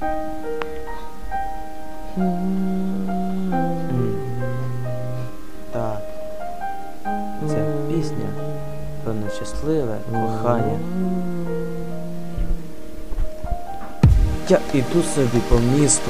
Так, це пісня про нещасливе кохання. Я іду собі по місту,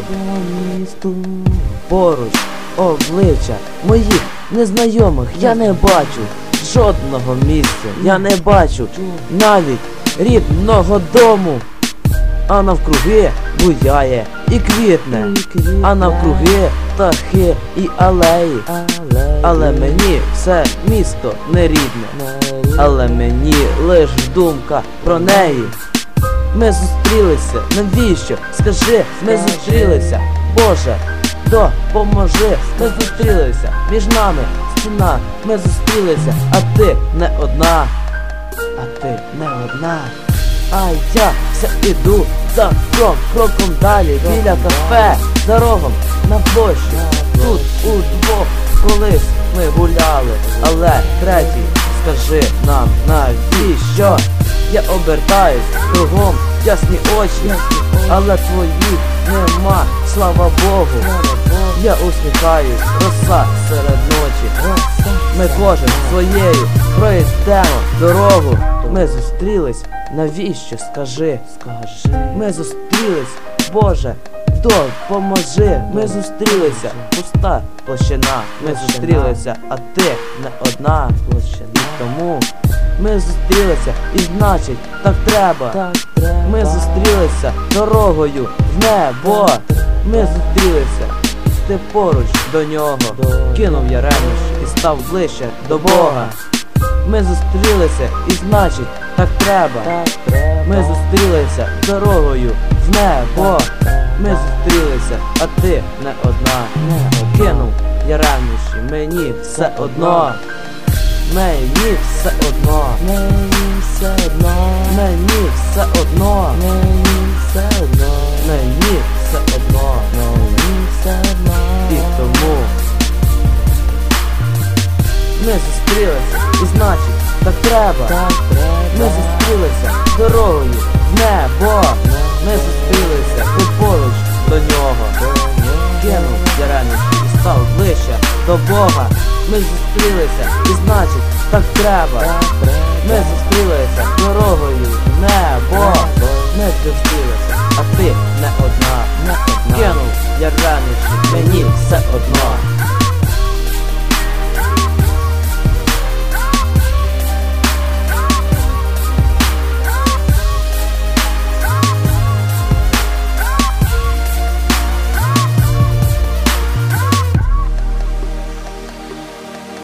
поруч обличчя моїх незнайомих я не бачу жодного місця, я не бачу навіть рідного дому. А навкруги буяє і квітне, а навкруги птахи і алеї. Але мені все місто не рідне, але мені лиш думка про неї. Ми зустрілися, навіщо? Скажи, ми зустрілися, Боже, допоможи. Ми зустрілися, між нами стіна. Ми зустрілися, а ти не одна, а ти не одна. А я все іду за кроком далі, біля кафе, за рогом на площі. Тут удвох колись ми гуляли, але третій, скажи нам, навіщо? Я обертаюсь, кругом ясні очі, але твоїх нема, слава Богу. Я усміхаюсь, роса серед ночі. Ми кожен своєю пройдемо дорогу. Ми зустрілись, навіщо, скажи? Ми зустрілись, Боже, допоможи. Ми зустрілися, пуста площина. Ми зустрілися, а ти не одна площина. Тому ми зустрілися, і значить так треба. Ми зустрілися дорогою в небо. Ми зустрілися, ти поруч до нього. Кинув я ремінь і став ближче до Бога. Ми зустрілися, і значить так треба. Ми зустрілися дорогою в небо. Ми зустрілися, а ти не одна. Кинув я ремінь, мені все одно. Мені все одно, мені все одно, мені все одно, мені все одно, мені все одно, мені все одно. І тому ми зустрілися, і значить так треба. Ми зустрілися дорогою в небо. Ми зустрілися, ти поруч до нього. Кинув я ремінь і став ближче до Бога. Ми зустрілися, і значить так треба. Ми зустрілися дорогою в небо. Ми зустрілися, а ти не одна. Кинув я ремінь, мені все одно.